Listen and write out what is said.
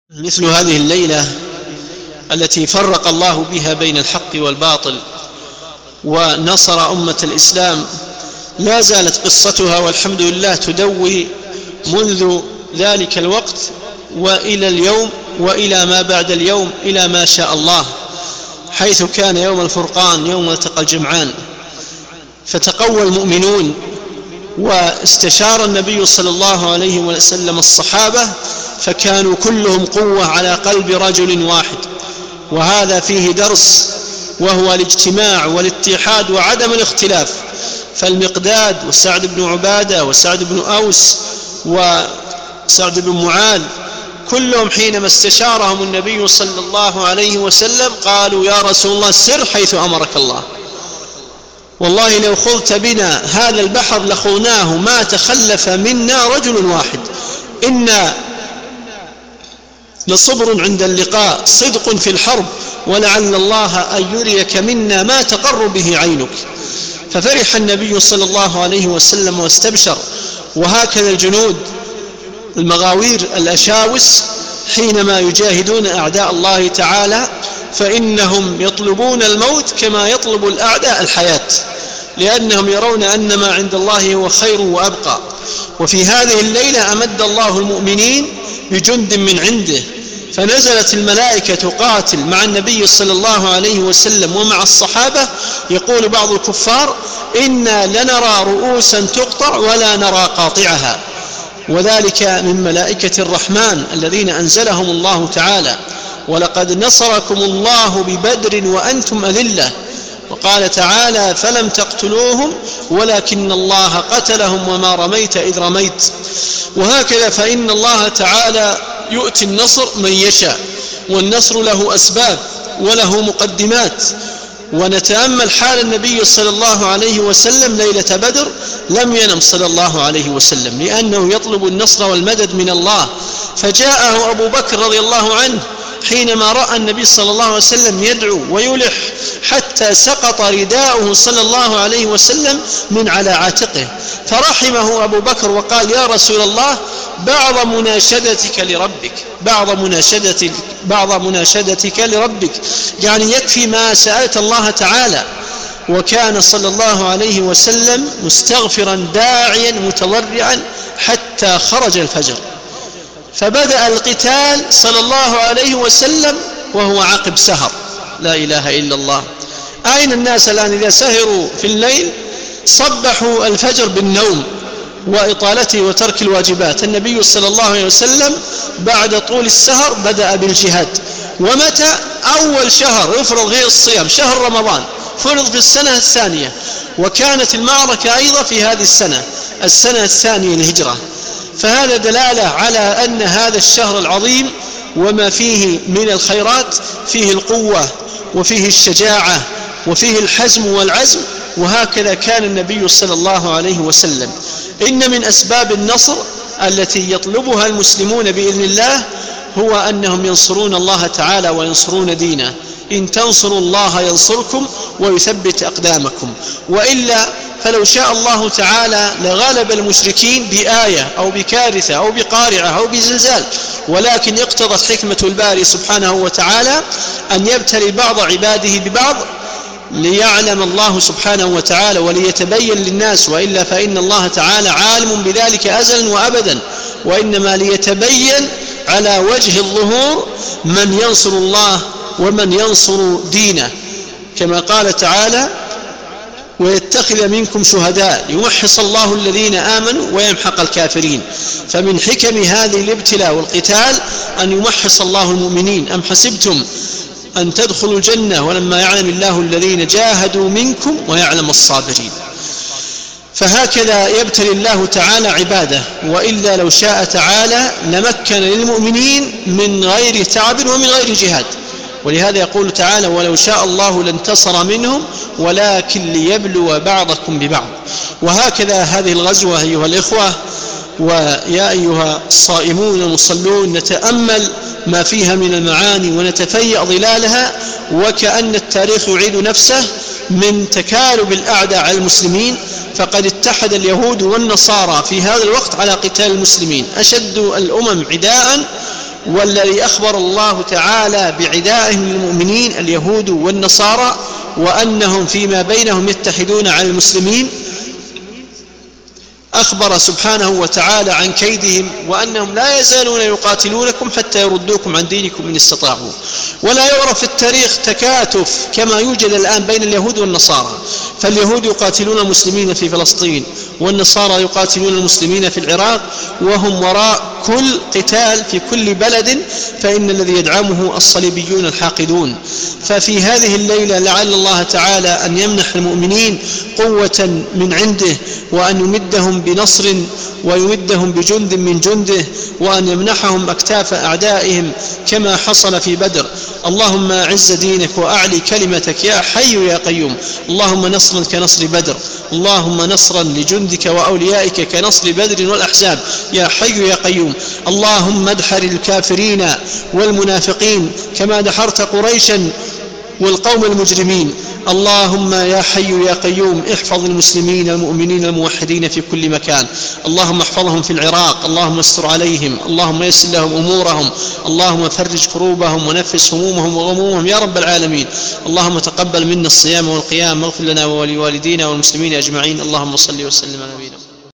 مثل هذه الليلة التي فرق الله بها بين الحق والباطل ونصر أمة الإسلام لا زالت قصتها والحمد لله تدوي منذ ذلك الوقت وإلى اليوم وإلى ما بعد اليوم إلى ما شاء الله، حيث كان يوم الفرقان يوم التقى الجمعان، فتقوى المؤمنون واستشار النبي صلى الله عليه وسلم الصحابة فكانوا كلهم قوة على قلب رجل واحد، وهذا فيه درس وهو الاجتماع والاتحاد وعدم الاختلاف. فالمقداد وسعد بن عبادة وسعد بن أوس وسعد بن معاذ كلهم حينما استشارهم النبي صلى الله عليه وسلم قالوا: يا رسول الله سر حيث أمرك الله، والله لو خضت بنا هذا البحر لخضناه ما تخلف منا رجل واحد، إنا لصبر عند اللقاء صدق في الحرب ولعل الله أن يريك منا ما تقر به عينك. ففرح النبي صلى الله عليه وسلم واستبشر. وهكذا الجنود المغاوير الأشاوس حينما يجاهدون أعداء الله تعالى فإنهم يطلبون الموت كما يطلب الأعداء الحياة، لأنهم يرون أن ما عند الله هو خير وأبقى. وفي هذه الليلة أمد الله المؤمنين بجند من عنده، فنزلت الملائكة تقاتل مع النبي صلى الله عليه وسلم ومع الصحابة. يقول بعض الكفار: إنا لنرى رؤوسا تقطع ولا نرى قاطعها، وذلك من ملائكة الرحمن الذين أنزلهم الله تعالى. ولقد نصركم الله ببدر وأنتم أذلة، وقال تعالى: فلم تقتلوهم ولكن الله قتلهم وما رميت إذ رميت. وهكذا فإن الله تعالى يؤتي النصر من يشاء، والنصر له أسباب وله مقدمات. ونتأمل حال النبي صلى الله عليه وسلم ليلة بدر، لم ينم صلى الله عليه وسلم لأنه يطلب النصر والمدد من الله. فجاءه أبو بكر رضي الله عنه حينما رأى النبي صلى الله عليه وسلم يدعو ويلح حتى سقط رداؤه صلى الله عليه وسلم من على عاتقه، فرحمه أبو بكر وقال: يا رسول الله بعض مناشدتك لربك، يعني يكفي ما سألت الله تعالى. وكان صلى الله عليه وسلم مستغفرا داعيا متضرعا حتى خرج الفجر. فبدأ القتال صلى الله عليه وسلم وهو عقب سهر. لا إله إلا الله. أين الناس الآن إذا سهروا في الليل صبحوا الفجر بالنوم وإطالته وترك الواجبات؟ النبي صلى الله عليه وسلم بعد طول السهر بدأ بالجهاد. ومتى؟ أول شهر يفرض غير الصيام، شهر رمضان، فرض في السنة الثانية، وكانت المعركة أيضا في هذه السنة الثانية للهجرة. فهذا دلالة على أن هذا الشهر العظيم وما فيه من الخيرات فيه القوة وفيه الشجاعة وفيه الحزم والعزم. وهكذا كان النبي صلى الله عليه وسلم. إن من أسباب النصر التي يطلبها المسلمون بإذن الله هو أنهم ينصرون الله تعالى وينصرون دينه. إن تنصروا الله ينصركم ويثبت أقدامكم، وإلا فلو شاء الله تعالى لغلب المشركين بآية أو بكارثة أو بقارعة أو بزلزال، ولكن اقتضت حكمة الباري سبحانه وتعالى أن يبتلي بعض عباده ببعض ليعلم الله سبحانه وتعالى وليتبين للناس، وإلا فإن الله تعالى عالم بذلك أزلا وأبدا، وإنما ليتبين على وجه الظهور من ينصر الله ومن ينصر دينه، كما قال تعالى: ويتخذ منكم شهداء يمحص الله الذين آمنوا ويمحق الكافرين. فمن حكم هذه الابتلاء والقتال أن يمحص الله المؤمنين. أم حسبتم أن تدخلوا الجنة ولما يعلم الله الذين جاهدوا منكم ويعلم الصابرين. فهكذا يبتلي الله تعالى عباده، وإلا لو شاء تعالى لمكن للمؤمنين من غير تعب ومن غير جهاد. ولهذا يقول تعالى: ولو شاء الله لانتصر منهم ولكن ليبلو بعضكم ببعض. وهكذا هذه الغزوة أيها الإخوة ويا أيها الصائمون المصلون نتأمل ما فيها من المعاني ونتفيأ ظلالها، وكأن التاريخ يعيد نفسه من تكالب الأعداء على المسلمين. فقد اتحد اليهود والنصارى في هذا الوقت على قتال المسلمين، أشد الأمم عداء والذي أخبر الله تعالى بعدائهم للمؤمنين اليهود والنصارى وأنهم فيما بينهم يتحدون على المسلمين، أخبر سبحانه وتعالى عن كيدهم وأنهم لا يزالون يقاتلونكم حتى يردوكم عن دينكم إن استطاعوا. ولا يعرف في التاريخ تكاتف كما يوجد الآن بين اليهود والنصارى، فاليهود يقاتلون المسلمين في فلسطين والنصارى يقاتلون المسلمين في العراق، وهم وراء كل قتال في كل بلد، فإن الذي يدعمه الصليبيون الحاقدون. ففي هذه الليلة لعل الله تعالى أن يمنح المؤمنين قوة من عنده، وأن يمدهم بنصر ويمدهم بجند من جنده، وأن يمنحهم أكتاف أعدائهم كما حصل في بدر. اللهم أعز دينك وأعلي كلمتك يا حي يا قيوم. اللهم نصرا كنصر بدر، اللهم نصرا لجندك وأوليائك كنصر بدر والأحزاب يا حي يا قيوم. اللهم ادحر الكافرين والمنافقين كما دحرت قريشا والقوم المجرمين. اللهم يا حي يا قيوم احفظ المسلمين المؤمنين الموحدين في كل مكان. اللهم احفظهم في العراق، اللهم استر عليهم، اللهم يسر لهم أمورهم، اللهم فرج كروبهم ونفس همومهم وغمومهم يا رب العالمين. اللهم تقبل منا الصيام والقيام، واغفر لنا ولوالدينا والمسلمين أجمعين. اللهم صل وسلم على نبينا.